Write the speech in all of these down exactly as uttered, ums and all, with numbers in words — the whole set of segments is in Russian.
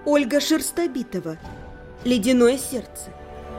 Ольга Шерстобитова. «Ледяное сердце».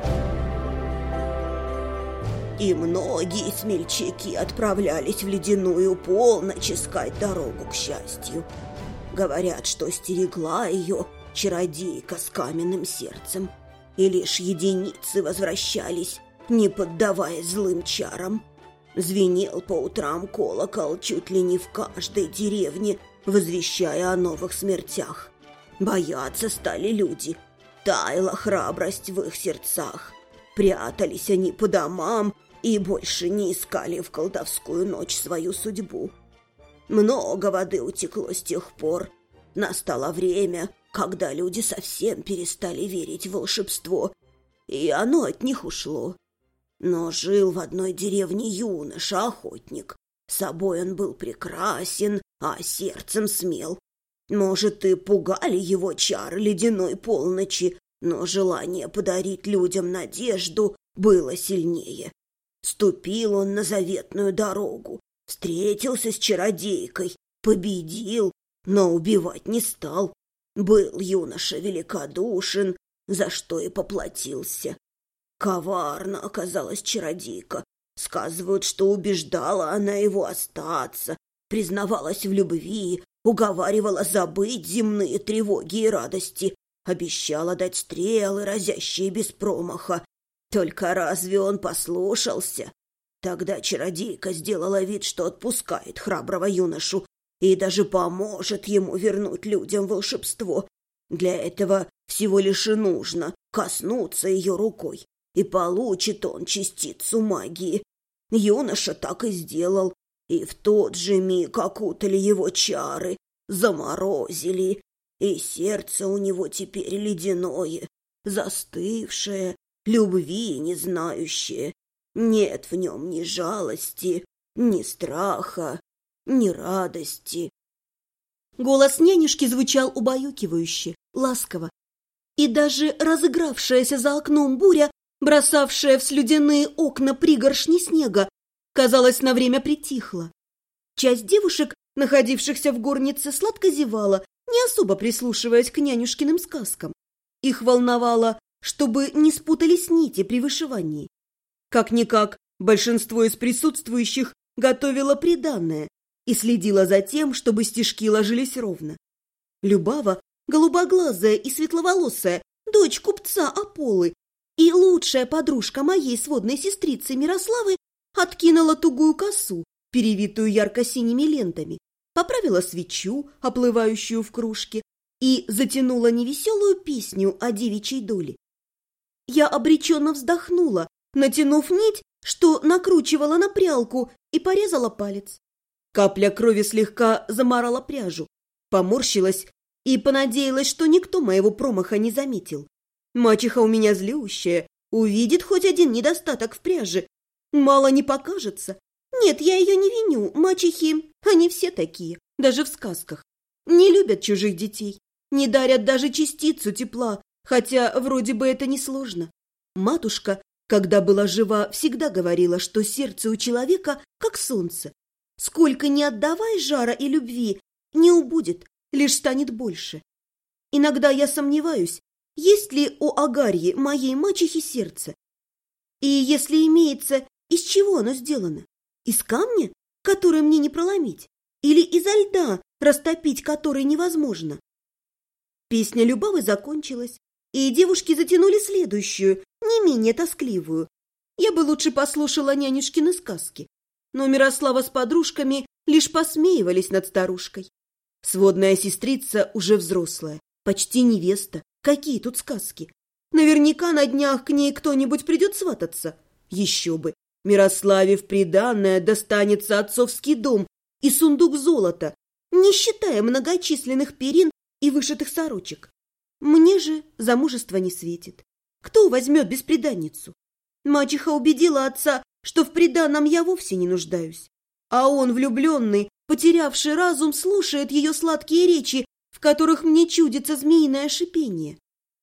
И многие смельчаки отправлялись в ледяную полночь искать дорогу к счастью. Говорят, что стерегла ее чародейка с каменным сердцем, и лишь единицы возвращались, не поддаваясь злым чарам. Звенел по утрам колокол чуть ли не в каждой деревне, возвещая о новых смертях. Бояться стали люди, таяла храбрость в их сердцах. Прятались они по домам и больше не искали в колдовскую ночь свою судьбу. Много воды утекло с тех пор. Настало время, когда люди совсем перестали верить в волшебство, и оно от них ушло. Но жил в одной деревне юноша-охотник. Собой он был прекрасен, а сердцем смел. Может, и пугали его чары ледяной полночи, но желание подарить людям надежду было сильнее. Ступил он на заветную дорогу, встретился с чародейкой, победил, но убивать не стал. Был юноша великодушен, за что и поплатился. Коварна оказалась чародейка. Сказывают, что убеждала она его остаться, признавалась в любви, уговаривала забыть земные тревоги и радости, обещала дать стрелы, разящие без промаха. Только разве он послушался? Тогда чародейка сделала вид, что отпускает храброго юношу и даже поможет ему вернуть людям волшебство. Для этого всего лишь и нужно коснуться ее рукой, и получит он частицу магии. Юноша так и сделал, и в тот же миг окутали его чары, заморозили, и сердце у него теперь ледяное, застывшее, любви не знающее. Нет в нем ни жалости, ни страха, ни радости. Голос нянюшки звучал убаюкивающе, ласково, и даже разыгравшаяся за окном буря, бросавшая в слюдяные окна пригоршни снега, казалось, на время притихла. Часть девушек, находившихся в горнице, сладко зевала, не особо прислушиваясь к нянюшкиным сказкам. Их волновало, чтобы не спутались нити при вышивании. Как-никак, большинство из присутствующих готовило приданое и следило за тем, чтобы стежки ложились ровно. Любава, голубоглазая и светловолосая, дочь купца Аполлы и лучшая подружка моей сводной сестрицы Мирославы, откинула тугую косу, перевитую ярко-синими лентами, поправила свечу, оплывающую в кружке, и затянула невеселую песню о девичьей доле. Я обреченно вздохнула, натянув нить, что накручивала на прялку, и порезала палец. Капля крови слегка замарала пряжу, поморщилась и понадеялась, что никто моего промаха не заметил. Мачеха у меня злющая, увидит хоть один недостаток в пряже. Мало не покажется. Нет, я ее не виню, мачехи, они все такие, даже в сказках. Не любят чужих детей, не дарят даже частицу тепла, хотя вроде бы это несложно. Матушка, когда была жива, всегда говорила, что сердце у человека как солнце. Сколько ни отдавай жара и любви, не убудет, лишь станет больше. Иногда я сомневаюсь, есть ли у Агарьи, моей мачехи, сердце. И если имеется, из чего оно сделано? Из камня, который мне не проломить? Или изо льда, растопить который невозможно? Песня Любавы закончилась, и девушки затянули следующую, не менее тоскливую. Я бы лучше послушала нянюшкины сказки, но Мирослава с подружками лишь посмеивались над старушкой. Сводная сестрица уже взрослая, почти невеста. Какие тут сказки? Наверняка на днях к ней кто-нибудь придет свататься. Еще бы! Мирославе в приданое достанется отцовский дом и сундук золота, не считая многочисленных перин и вышитых сорочек. Мне же замужество не светит. Кто возьмет бесприданницу? Мачеха убедила отца, что в приданом я вовсе не нуждаюсь. А он, влюбленный, потерявший разум, слушает ее сладкие речи, в которых мне чудится змеиное шипение.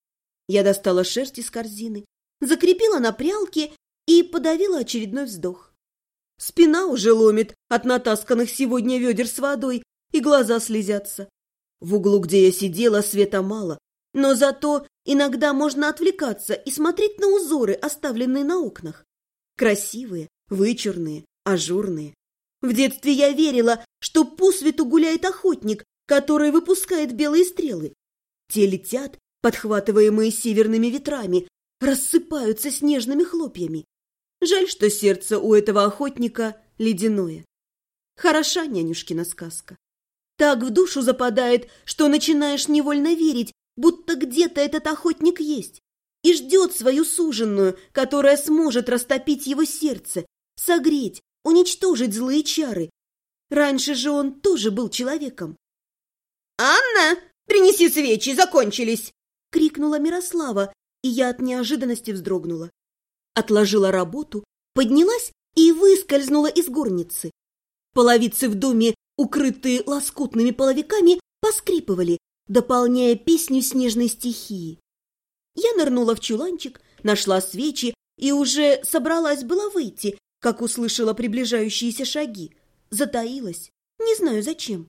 Я достала шерсть из корзины, закрепила на прялке и подавила очередной вздох. Спина уже ломит от натасканных сегодня ведер с водой, и глаза слезятся. В углу, где я сидела, света мало, Но зато иногда можно отвлекаться и смотреть на узоры, оставленные на окнах. Красивые, вычурные, ажурные. В детстве я верила, что по свету гуляет охотник, который выпускает белые стрелы. Те летят, подхватываемые северными ветрами, рассыпаются снежными хлопьями. Жаль, что сердце у этого охотника ледяное. Хороша нянюшкина сказка. Так в душу западает, что начинаешь невольно верить, будто где-то этот охотник есть и ждет свою суженую, которая сможет растопить его сердце, согреть, уничтожить злые чары. Раньше же он тоже был человеком. «Анна, принеси свечи, закончились!» — крикнула Мирослава, и я от неожиданности вздрогнула. Отложила работу, поднялась и выскользнула из горницы. Половицы в доме, укрытые лоскутными половиками, поскрипывали, дополняя песню снежной стихии. Я нырнула в чуланчик, нашла свечи и уже собралась была выйти, как услышала приближающиеся шаги. Затаилась, не знаю зачем.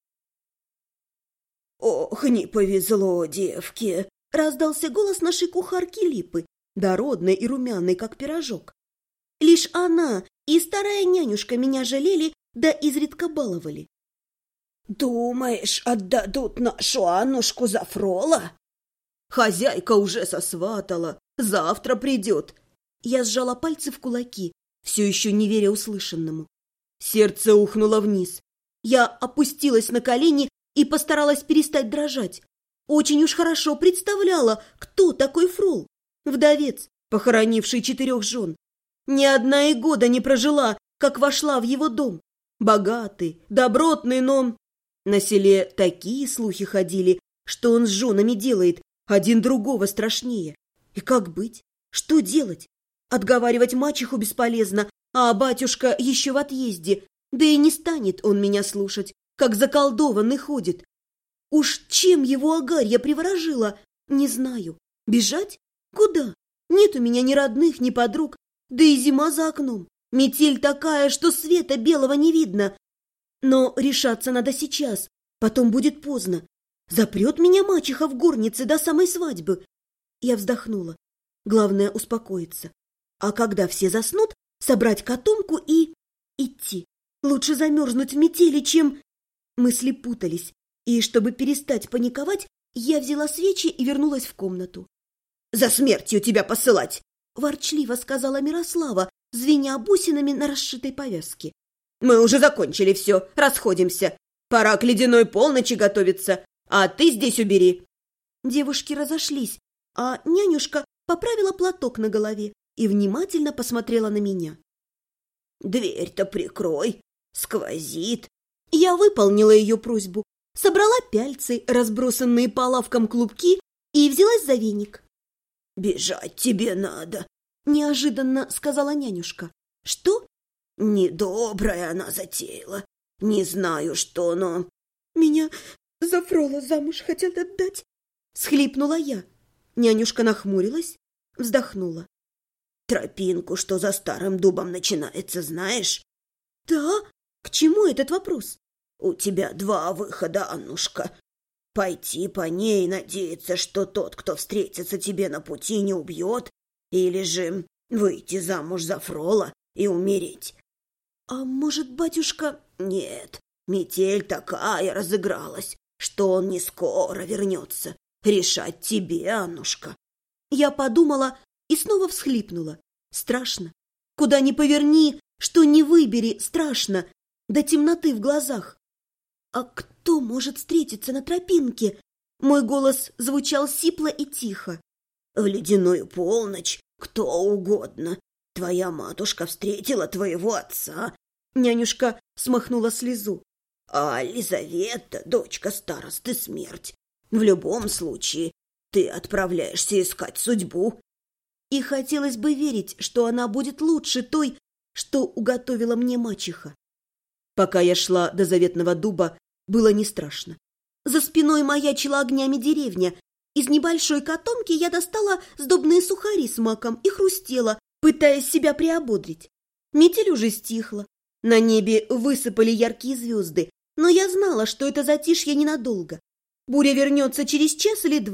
«Ох, не повезло девке!» — раздался голос нашей кухарки Липы, дородной и румяной, как пирожок. Лишь она и старая нянюшка меня жалели, да изредка баловали. «Думаешь, отдадут нашу Аннушку за фрола?» «Хозяйка уже сосватала, завтра придет». Я сжала пальцы в кулаки, все еще не веря услышанному. Сердце ухнуло вниз. Я опустилась на колени и постаралась перестать дрожать. Очень уж хорошо представляла, кто такой фрол. Вдовец, похоронивший четырех жен. Ни одна и года не прожила, как вошла в его дом. Богатый, добротный, но... На селе такие слухи ходили, что он с женами делает, один другого страшнее. И как быть? Что делать? Отговаривать мачеху бесполезно, а батюшка еще в отъезде. Да и не станет он меня слушать, как заколдованный ходит. Уж чем его Агарья приворожила, не знаю. Бежать? Куда? Нет у меня ни родных, ни подруг. Да и зима за окном. Метель такая, что света белого не видно. Но решаться надо сейчас, потом будет поздно. Запрет меня мачеха в горнице до самой свадьбы. Я вздохнула. Главное успокоиться. А когда все заснут, собрать котомку и... идти. Лучше замерзнуть в метели, чем... Мысли путались, и чтобы перестать паниковать, я взяла свечи и вернулась в комнату. «За смертью тебя посылать!» — ворчливо сказала Мирослава, звеня бусинами на расшитой повязке. «Мы уже закончили все, расходимся. Пора к ледяной полночи готовиться, а ты здесь убери». Девушки разошлись, а нянюшка поправила платок на голове и внимательно посмотрела на меня. «Дверь-то прикрой, сквозит». Я выполнила ее просьбу, собрала пяльцы, разбросанные по лавкам клубки, и взялась за веник. «Бежать тебе надо», — неожиданно сказала нянюшка. «Что?» «Недобрая она затеяла. Не знаю, что, но...» «Меня за фрола замуж хотят отдать», — схлипнула я. Нянюшка нахмурилась, вздохнула. «Тропинку, что за старым дубом начинается, знаешь?» «Да? К чему этот вопрос?» «У тебя два выхода, Аннушка. Пойти по ней и надеяться, что тот, кто встретится тебе на пути, не убьет, или же выйти замуж за фрола и умереть». «А может, батюшка...» «Нет, метель такая разыгралась, что он не скоро вернется. Решать тебе, Аннушка». Я подумала и снова всхлипнула. Страшно. Куда ни поверни, что ни выбери, страшно. До темноты в глазах. «А кто может встретиться на тропинке?» Мой голос звучал сипло и тихо. «В ледяную полночь кто угодно. Твоя матушка встретила твоего отца». Нянюшка смахнула слезу. «А Лизавета, дочка старосты, смерть. В любом случае ты отправляешься искать судьбу». И хотелось бы верить, что она будет лучше той, что уготовила мне мачеха. Пока я шла до заветного дуба, было не страшно. За спиной маячила огнями деревня. Из небольшой котомки я достала сдобные сухари с маком и хрустела, пытаясь себя приободрить. Метель уже стихла. На небе высыпали яркие звезды, но я знала, что это затишье ненадолго. Буря вернется через час или два,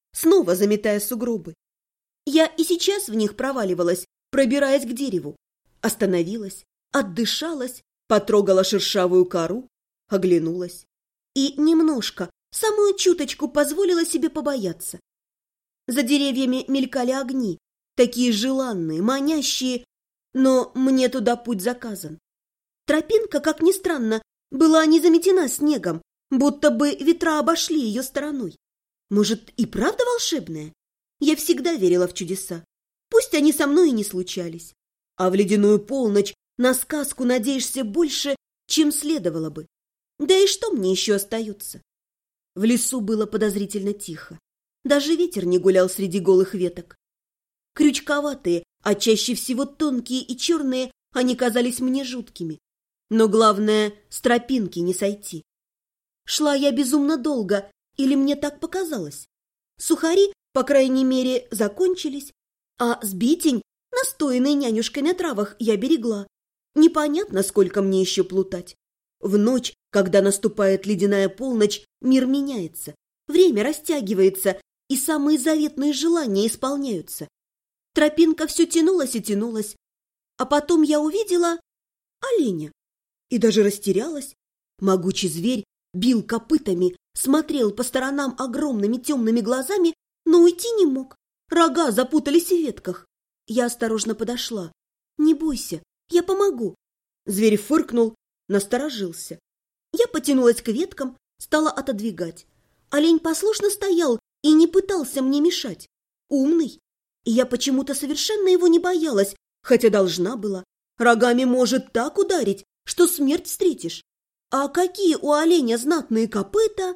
снова заметая сугробы. Я и сейчас в них проваливалась, пробираясь к дереву. Остановилась, отдышалась, потрогала шершавую кору, оглянулась. И немножко, самую чуточку позволила себе побояться. За деревьями мелькали огни, такие желанные, манящие, но мне туда путь заказан. Тропинка, как ни странно, была не заметена снегом, будто бы ветра обошли ее стороной. Может, и правда волшебная? Я всегда верила в чудеса. Пусть они со мной и не случались. А в ледяную полночь на сказку надеешься больше, чем следовало бы. Да и что мне еще остается? В лесу было подозрительно тихо. Даже ветер не гулял среди голых веток. Крючковатые, а чаще всего тонкие и черные, они казались мне жуткими. Но главное, с тропинки не сойти. Шла я безумно долго, или мне так показалось. Сухари, по крайней мере, закончились, а сбитень, настоянный нянюшкой на травах, я берегла. Непонятно, сколько мне еще плутать. В ночь, когда наступает ледяная полночь, мир меняется, время растягивается, и самые заветные желания исполняются. Тропинка все тянулась и тянулась, а потом я увидела оленя. И даже растерялась. Могучий зверь бил копытами, смотрел по сторонам огромными темными глазами, но уйти не мог. Рога запутались в ветках. Я осторожно подошла. «Не бойся, я помогу». Зверь фыркнул, насторожился. Я потянулась к веткам, стала отодвигать. Олень послушно стоял и не пытался мне мешать. Умный. И я почему-то совершенно его не боялась, хотя должна была. Рогами может так ударить, что смерть встретишь. А какие у оленя знатные копыта!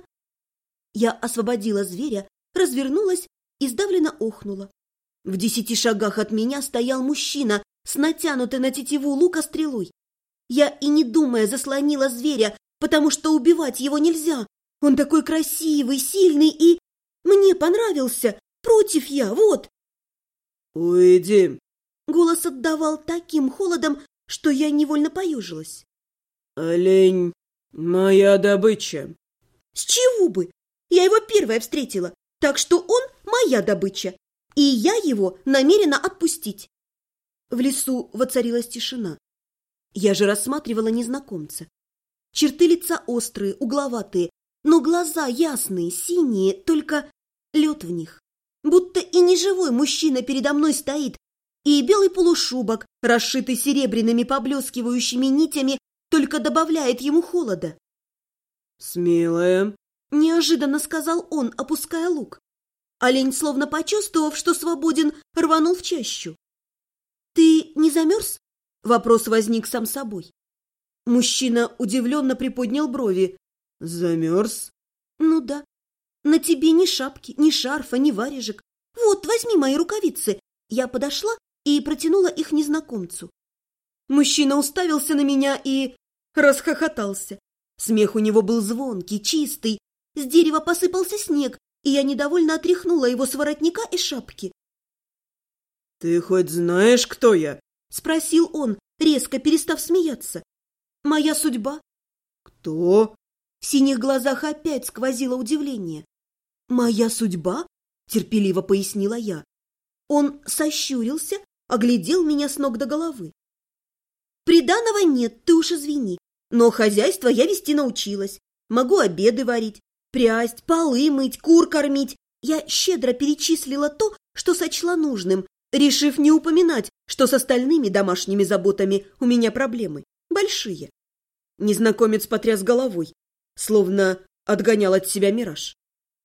Я освободила зверя, развернулась и сдавленно охнула. В десяти шагах от меня стоял мужчина с натянутой на тетиву лука стрелой. Я и не думая заслонила зверя, потому что убивать его нельзя. Он такой красивый, сильный и... Мне понравился. Против я, вот. «Уйди!» Голос отдавал таким холодом, что я невольно поюжилась. «Олень — моя добыча». С чего бы? Я его первая встретила, так что он моя добыча, и я его намерена отпустить. В лесу воцарилась тишина. Я же рассматривала незнакомца. Черты лица острые, угловатые, но глаза ясные, синие, только лед в них. Будто и не живой мужчина передо мной стоит, и белый полушубок, расшитый серебряными поблескивающими нитями, только добавляет ему холода. «Смелая», — неожиданно сказал он, опуская лук. Олень, словно почувствовав, что свободен, рванул в чащу. «Ты не замерз?» — вопрос возник сам собой. Мужчина удивленно приподнял брови. «Замерз?» «Ну да. На тебе ни шапки, ни шарфа, ни варежек. Вот, возьми мои рукавицы». Я подошла и протянула их незнакомцу. Мужчина уставился на меня и расхохотался. Смех у него был звонкий, чистый. С дерева посыпался снег, и я недовольно отряхнула его с воротника и шапки. «Ты хоть знаешь, кто я?» — спросил он, резко перестав смеяться. «Моя судьба». «Кто?» В синих глазах опять сквозило удивление. «Моя судьба?» — терпеливо пояснила я. Он сощурился, оглядел меня с ног до головы. «Приданого нет, ты уж извини, но хозяйство я вести научилась. Могу обеды варить, прясть, полы мыть, кур кормить. Я щедро перечислила то, что сочла нужным, решив не упоминать, что с остальными домашними заботами у меня проблемы большие». Незнакомец потряс головой, словно отгонял от себя мираж.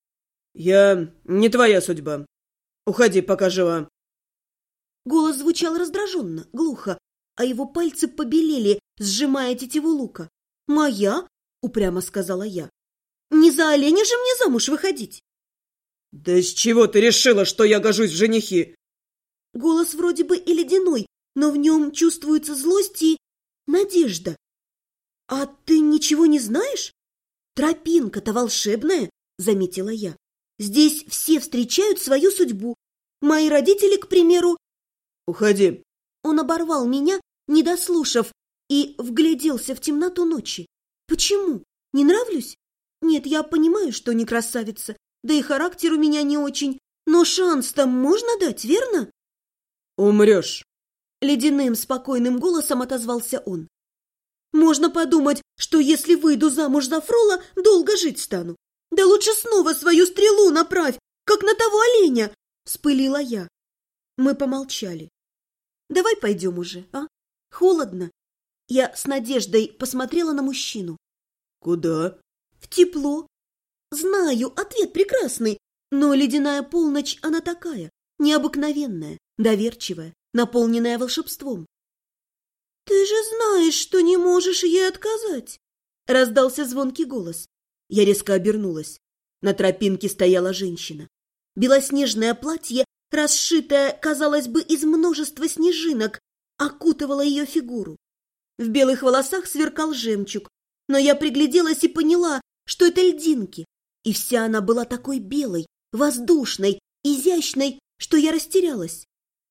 «Я не твоя судьба. Уходи, пока жива». Голос звучал раздраженно, глухо, а его пальцы побелели, сжимая тетиву лука. «Моя?» — упрямо сказала я. «Не за оленя же мне замуж выходить!» «Да с чего ты решила, что я гожусь в женихи?» Голос вроде бы и ледяной, но в нем чувствуется злость и надежда. «А ты ничего не знаешь? Тропинка-то волшебная!» — заметила я. «Здесь все встречают свою судьбу. Мои родители, к примеру...» «Уходи!» Он оборвал меня, не дослушав, и вгляделся в темноту ночи. «Почему? Не нравлюсь? Нет, я понимаю, что не красавица. Да и характер у меня не очень. Но шанс-то можно дать, верно? Умрешь. Ледяным, спокойным голосом отозвался он. Можно подумать, что если выйду замуж за Фрола, долго жить стану. Да лучше снова свою стрелу направь, как на того оленя, вспылила я. Мы помолчали. Давай пойдем уже, а? Холодно. Я с надеждой посмотрела на мужчину. Куда? В тепло. Знаю, ответ прекрасный, но ледяная полночь, она такая, необыкновенная, доверчивая, наполненная волшебством. «Ты же знаешь, что не можешь ей отказать!» Раздался звонкий голос. Я резко обернулась. На тропинке стояла женщина. Белоснежное платье, расшитое, казалось бы, из множества снежинок, окутывало ее фигуру. В белых волосах сверкал жемчуг, но я пригляделась и поняла, что это льдинки, и вся она была такой белой, воздушной, изящной, что я растерялась.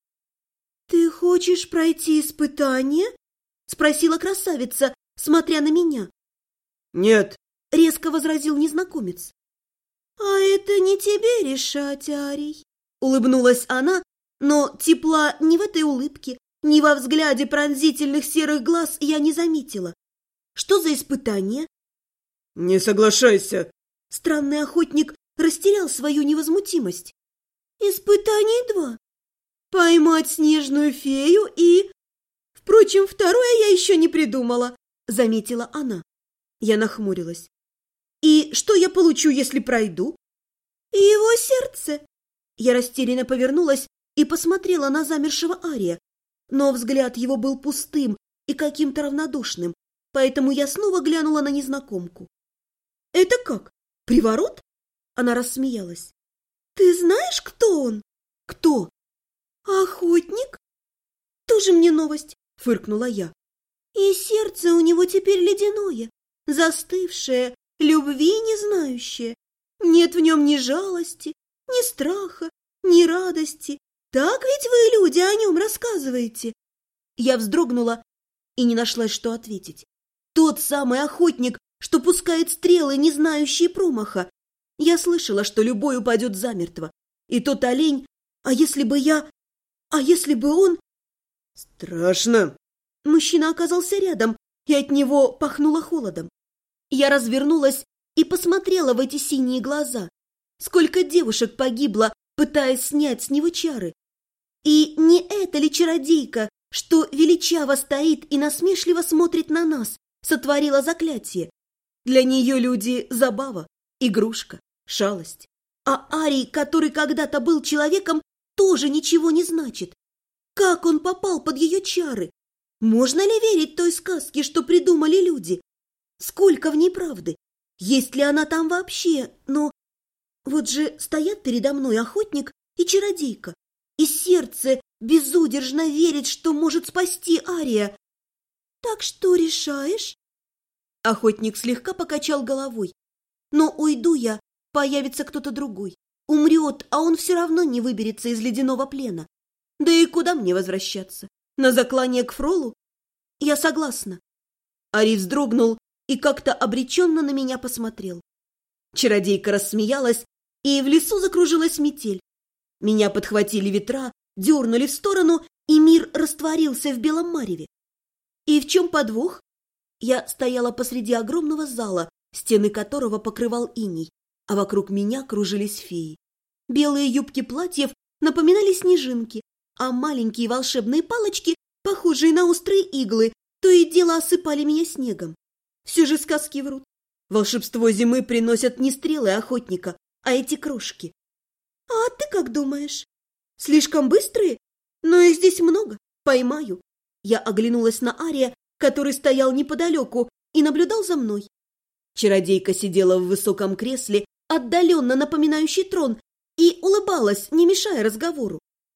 «Ты хочешь пройти испытание?» — спросила красавица, смотря на меня. «Нет», — резко возразил незнакомец. «А это не тебе решать, Арий», — улыбнулась она, но тепла ни в этой улыбке, ни во взгляде пронзительных серых глаз я не заметила. «Что за испытание?» «Не соглашайся!» Странный охотник растерял свою невозмутимость. «Испытаний два. Поймать снежную фею и...» «Впрочем, второе я еще не придумала», — заметила она. Я нахмурилась. «И что я получу, если пройду?» «Его сердце». Я растерянно повернулась и посмотрела на замершего Ария, но взгляд его был пустым и каким-то равнодушным, поэтому я снова глянула на незнакомку. «Это как? Приворот?» Она рассмеялась. «Ты знаешь, кто он?» «Кто?» «Охотник?» «Тоже мне новость», — фыркнула я. «И сердце у него теперь ледяное, застывшее, любви не знающее. Нет в нем ни жалости, ни страха, ни радости. Так ведь вы, люди, о нем рассказываете?» Я вздрогнула и не нашлась, что ответить. Тот самый охотник, что пускает стрелы, не знающие промаха. Я слышала, что любой упадет замертво. И тот олень, а если бы я... А если бы он... «Страшно!» Мужчина оказался рядом, и от него пахнуло холодом. Я развернулась и посмотрела в эти синие глаза. Сколько девушек погибло, пытаясь снять с него чары. И не эта ли чародейка, что величаво стоит и насмешливо смотрит на нас, сотворила заклятие? Для нее люди – забава, игрушка, шалость. А Арий, который когда-то был человеком, тоже ничего не значит. Как он попал под ее чары? Можно ли верить той сказке, что придумали люди? Сколько в ней правды? Есть ли она там вообще? Но вот же стоят передо мной охотник и чародейка, и сердце безудержно верит, что может спасти Ария. Так что решаешь? Охотник слегка покачал головой. Но уйду я, появится кто-то другой. Умрет, а он все равно не выберется из ледяного плена. Да и куда мне возвращаться? На заклание к Фролу? Я согласна. Арий вздрогнул и как-то обреченно на меня посмотрел. Чародейка рассмеялась, и в лесу закружилась метель. Меня подхватили ветра, дернули в сторону, и мир растворился в белом мареве. И в чем подвох? Я стояла посреди огромного зала, стены которого покрывал иней, а вокруг меня кружились феи. Белые юбки платьев напоминали снежинки, а маленькие волшебные палочки, похожие на острые иглы, то и дело осыпали меня снегом. Все же сказки врут. Волшебство зимы приносят не стрелы охотника, а эти крошки. А ты как думаешь? Слишком быстрые? Но их здесь много. Поймаю. Я оглянулась на Ария, который стоял неподалеку и наблюдал за мной. Чародейка сидела в высоком кресле, отдаленно напоминающий трон, и улыбалась, не мешая разговору.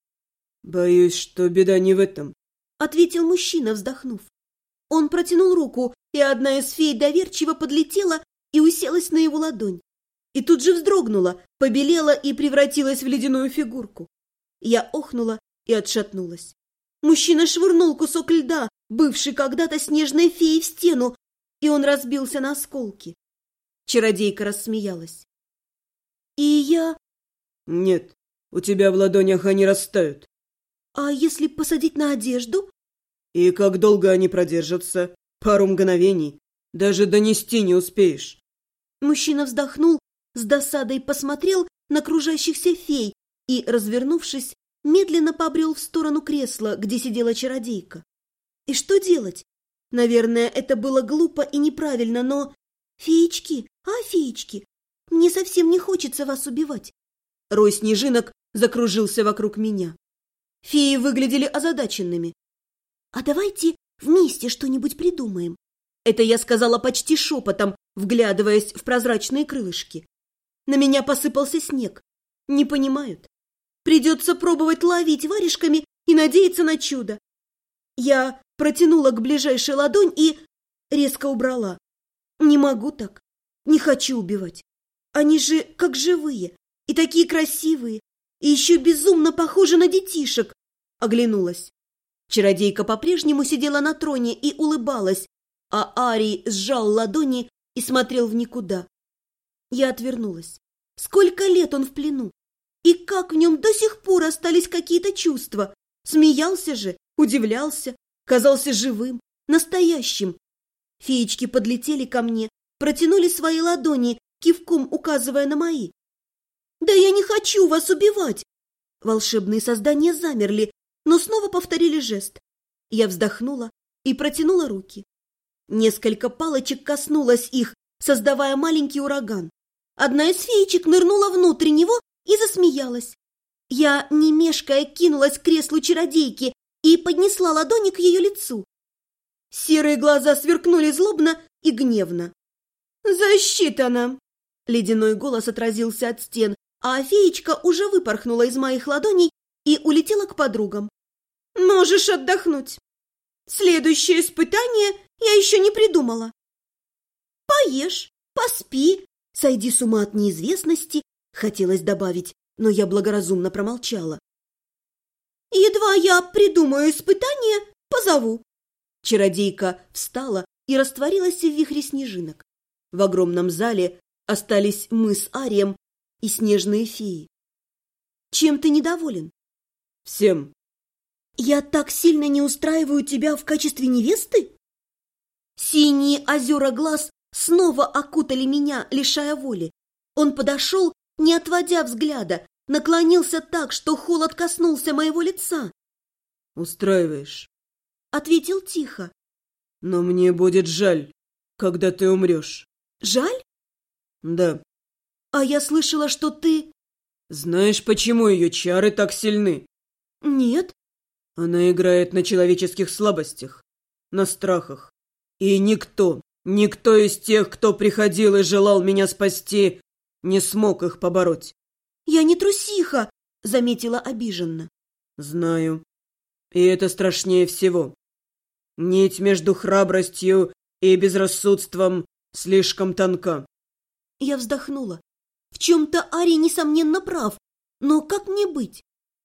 «Боюсь, что беда не в этом», — ответил мужчина, вздохнув. Он протянул руку, и одна из фей доверчиво подлетела и уселась на его ладонь. И тут же вздрогнула, побелела и превратилась в ледяную фигурку. Я охнула и отшатнулась. Мужчина швырнул кусок льда, бывший когда-то снежной феей, в стену, и он разбился на осколки. Чародейка рассмеялась. И я... Нет, у тебя в ладонях они растают. А если посадить на одежду? И как долго они продержатся? Пару мгновений. Даже донести не успеешь. Мужчина вздохнул, с досадой посмотрел на кружащихся фей и, развернувшись, медленно побрел в сторону кресла, где сидела чародейка. И что делать? Наверное, это было глупо и неправильно, но... Феечки, а, феечки, мне совсем не хочется вас убивать. Рой снежинок закружился вокруг меня. Феи выглядели озадаченными. А давайте вместе что-нибудь придумаем. Это я сказала почти шепотом, вглядываясь в прозрачные крылышки. На меня посыпался снег. Не понимают. Придется пробовать ловить варежками и надеяться на чудо. Я протянула к ближайшей ладонь и резко убрала. Не могу так. Не хочу убивать. Они же как живые и такие красивые, и еще безумно похожи на детишек. Оглянулась. Чародейка по-прежнему сидела на троне и улыбалась, а Арий сжал ладони и смотрел в никуда. Я отвернулась. Сколько лет он в плену? И как в нем до сих пор остались какие-то чувства? Смеялся же, удивлялся, казался живым, настоящим. Феечки подлетели ко мне, протянули свои ладони, кивком указывая на мои. «Да я не хочу вас убивать!» Волшебные создания замерли, но снова повторили жест. Я вздохнула и протянула руки. Несколько палочек коснулось их, создавая маленький ураган. Одна из феечек нырнула внутрь него и засмеялась. Я, не мешкая, кинулась к креслу чародейки и поднесла ладони к ее лицу. Серые глаза сверкнули злобно и гневно. «Защита нам!» Ледяной голос отразился от стен, а феечка уже выпорхнула из моих ладоней и улетела к подругам. «Можешь отдохнуть. Следующее испытание я еще не придумала. Поешь, поспи, сойди с ума от неизвестности», хотелось добавить, но я благоразумно промолчала. «Едва я придумаю испытание, позову». Чародейка встала и растворилась в вихре снежинок. В огромном зале остались мы с Арием и снежные феи. «Чем ты недоволен?» «Всем». «Я так сильно не устраиваю тебя в качестве невесты?» Синие озера глаз снова окутали меня, лишая воли. Он подошел, не отводя взгляда, наклонился так, что холод коснулся моего лица. «Устраиваешь», — ответил тихо. «Но мне будет жаль, когда ты умрешь». «Жаль?» «Да». «А я слышала, что ты...» «Знаешь, почему ее чары так сильны?» «Нет». «Она играет на человеческих слабостях, на страхах. И никто, никто из тех, кто приходил и желал меня спасти, не смог их побороть». «Я не трусиха», — заметила обиженно. «Знаю. И это страшнее всего. Нить между храбростью и безрассудством слишком тонка». Я вздохнула. В чем-то Арий, несомненно, прав. Но как мне быть?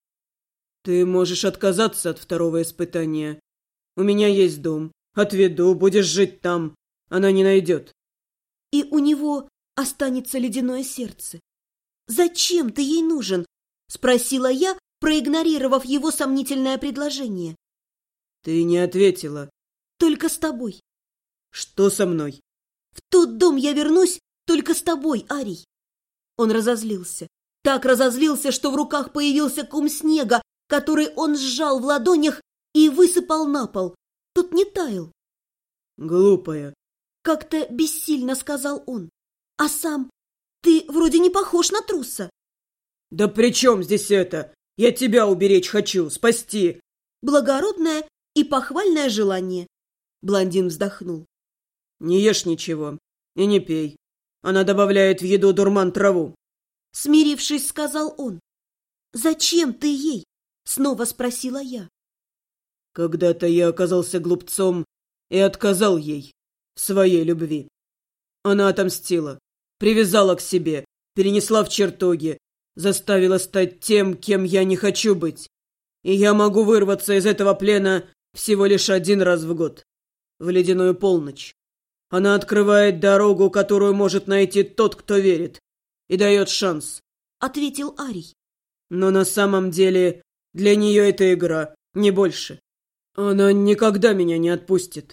«Ты можешь отказаться от второго испытания. У меня есть дом. Отведу, будешь жить там. Она не найдет». «И у него останется ледяное сердце. Зачем ты ей нужен?» — спросила я, проигнорировав его сомнительное предложение. «Ты не ответила». «Только с тобой». «Что со мной?» «В тот дом я вернусь только с тобой, Арий». Он разозлился. Так разозлился, что в руках появился ком снега, который он сжал в ладонях и высыпал на пол. Тот не таял. «Глупая», — как-то бессильно сказал он. «А сам ты вроде не похож на труса». «Да при чем здесь это? Я тебя уберечь хочу, спасти». Благородное и похвальное желание. Блондин вздохнул. «Не ешь ничего и не пей. Она добавляет в еду дурман траву». Смирившись, сказал он. «Зачем ты ей?» — снова спросила я. «Когда-то я оказался глупцом и отказал ей в своей любви. Она отомстила, привязала к себе, перенесла в чертоги, заставила стать тем, кем я не хочу быть. И я могу вырваться из этого плена всего лишь один раз в год, в ледяную полночь. Она открывает дорогу, которую может найти тот, кто верит. и дает шанс», — ответил Арий. «но на самом деле для нее это игра, не больше. Она никогда меня не отпустит».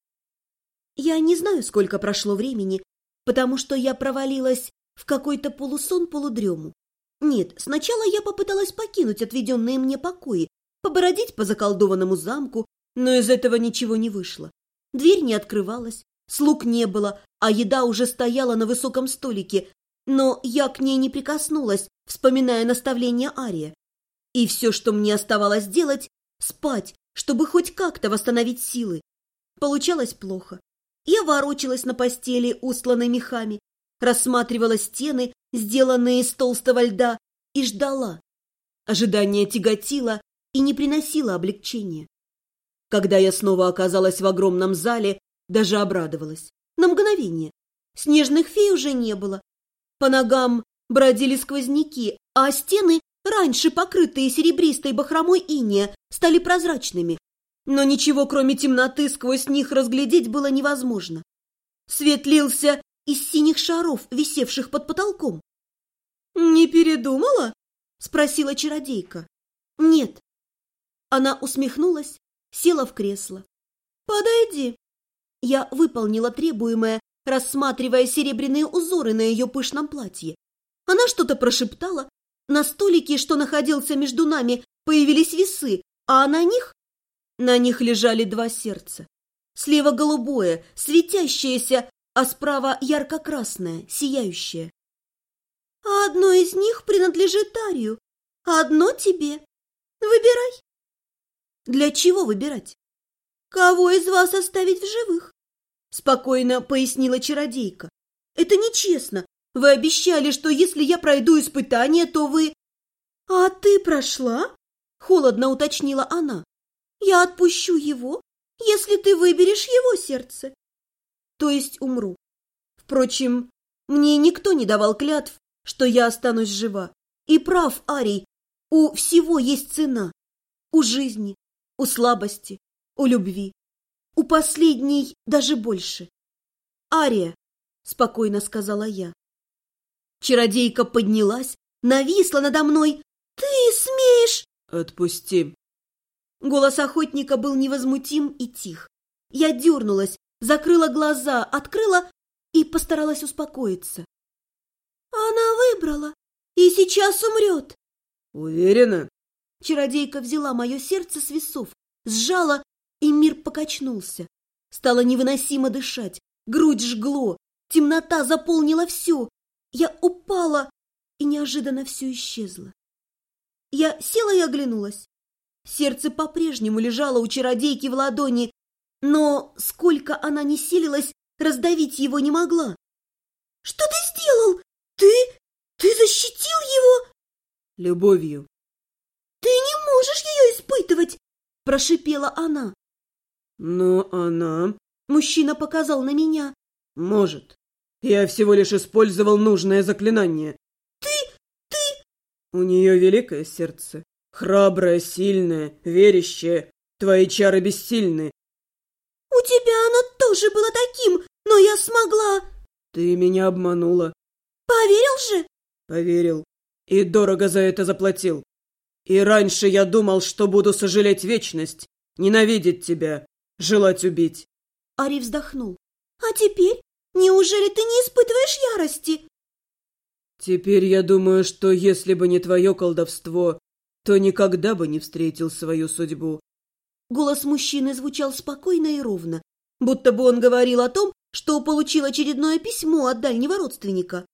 Я не знаю, сколько прошло времени, потому что я провалилась в какой-то полусон-полудрему. Нет, сначала я попыталась покинуть отведенные мне покои, побродить по заколдованному замку, но из этого ничего не вышло. Дверь не открывалась, слуг не было, а еда уже стояла на высоком столике, но я к ней не прикоснулась, вспоминая наставления Ария. И все, что мне оставалось делать — спать, чтобы хоть как-то восстановить силы. Получалось плохо. Я ворочалась на постели, устланной мехами, рассматривала стены, сделанные из толстого льда, и ждала. Ожидание тяготило и не приносило облегчения. Когда я снова оказалась в огромном зале, даже обрадовалась. На мгновение. Снежных фей уже не было. По ногам бродили сквозняки, а стены, раньше покрытые серебристой бахромой инея, стали прозрачными. Но ничего, кроме темноты, сквозь них разглядеть было невозможно. Свет лился из синих шаров, висевших под потолком. «Не передумала?» — спросила чародейка. «Нет». Она усмехнулась, села в кресло. «Подойди». Я выполнила требуемое, рассматривая серебряные узоры на ее пышном платье. Она что-то прошептала. На столике, что находился между нами, появились весы, а на них... На них лежали два сердца. Слева голубое, светящееся, а справа ярко-красное, сияющее. А одно из них принадлежит Арию, а одно тебе. Выбирай. Для чего выбирать? Кого из вас оставить в живых? Спокойно пояснила чародейка. Это нечестно. Вы обещали, что если я пройду испытание, то вы... А ты прошла? Холодно уточнила она. Я отпущу его, если ты выберешь его сердце. То есть умру. Впрочем, мне никто не давал клятв, что я останусь жива. И прав Арий, у всего есть цена. У жизни, у слабости, у любви. У последней даже больше. Ария, спокойно сказала я. Чародейка поднялась, нависла надо мной. Ты смеешь? Отпусти. Голос охотника был невозмутим и тих. Я дернулась, закрыла глаза, открыла и постаралась успокоиться. Она выбрала и сейчас умрет. Уверена? Чародейка взяла мое сердце с весов, сжала, и мир покачнулся. Стало невыносимо дышать, грудь жгло, темнота заполнила все. Я упала, и неожиданно все исчезло. Я села и оглянулась. Сердце по-прежнему лежало у чародейки в ладони, но сколько она ни силилась, раздавить его не могла. — Что ты сделал? Ты... ты защитил его? — Любовью. — Ты не можешь ее испытывать, — прошипела она. — Но она... — мужчина показал на меня. — Может. Я всего лишь использовал нужное заклинание. — Ты... ты... У нее великое сердце. Храброе, сильное, верящее. Твои чары бессильны. — У тебя оно тоже было таким, но я смогла. — Ты меня обманула. — Поверил же? — Поверил. И дорого за это заплатил. И раньше я думал, что буду сожалеть вечность, ненавидеть тебя, желать убить. Арий вздохнул. — А теперь? Неужели ты не испытываешь ярости? — Теперь я думаю, что если бы не твое колдовство, то никогда бы не встретил свою судьбу. Голос мужчины звучал спокойно и ровно, будто бы он говорил о том, что получил очередное письмо от дальнего родственника.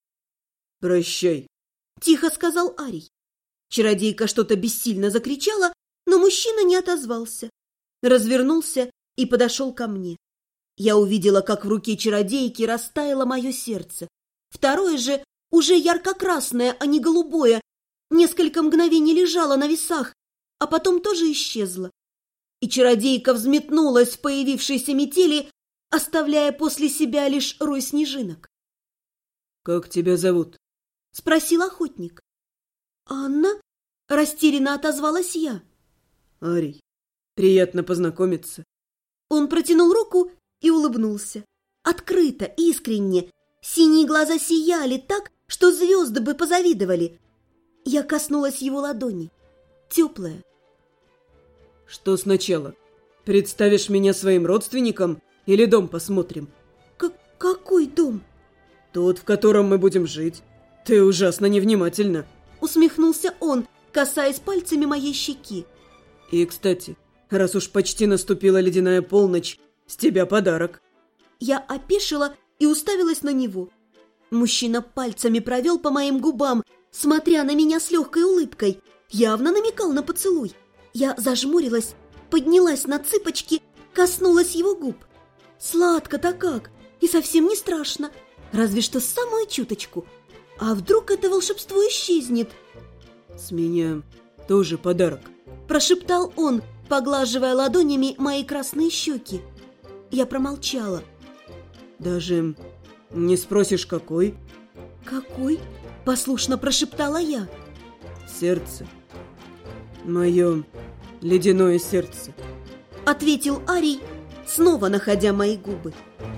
«Прощай», — тихо сказал Арий. Чародейка что-то бессильно закричала, но мужчина не отозвался. Развернулся и подошел ко мне. Я увидела, как в руке чародейки растаяло мое сердце. Второе же, уже ярко-красное, а не голубое, несколько мгновений лежало на весах, а потом тоже исчезло. И чародейка взметнулась в появившейся метели, оставляя после себя лишь рой снежинок. «Как тебя зовут?» — спросил охотник. «Анна?» — растерянно отозвалась я. «Арий, приятно познакомиться». Он протянул руку и улыбнулся. Открыто, искренне. Синие глаза сияли так, что звезды бы позавидовали. Я коснулась его ладони. Теплая. Что сначала? Представишь меня своим родственникам или дом посмотрим? К- какой дом? Тот, в котором мы будем жить. Ты ужасно невнимательна. Усмехнулся он, касаясь пальцами моей щеки. И, кстати, раз уж почти наступила ледяная полночь, с тебя подарок. Я опешила и уставилась на него. Мужчина пальцами провел по моим губам, смотря на меня с легкой улыбкой. Явно намекал на поцелуй. Я зажмурилась, поднялась на цыпочки, коснулась его губ. Сладко-то как, и совсем не страшно. Разве что самую чуточку. А вдруг это волшебство исчезнет? С меня тоже подарок. Прошептал он, поглаживая ладонями мои красные щеки. Я промолчала. Даже не спросишь, какой? Какой? Послушно прошептала я. Сердце. Мое ледяное сердце. Ответил Арий, снова находя мои губы.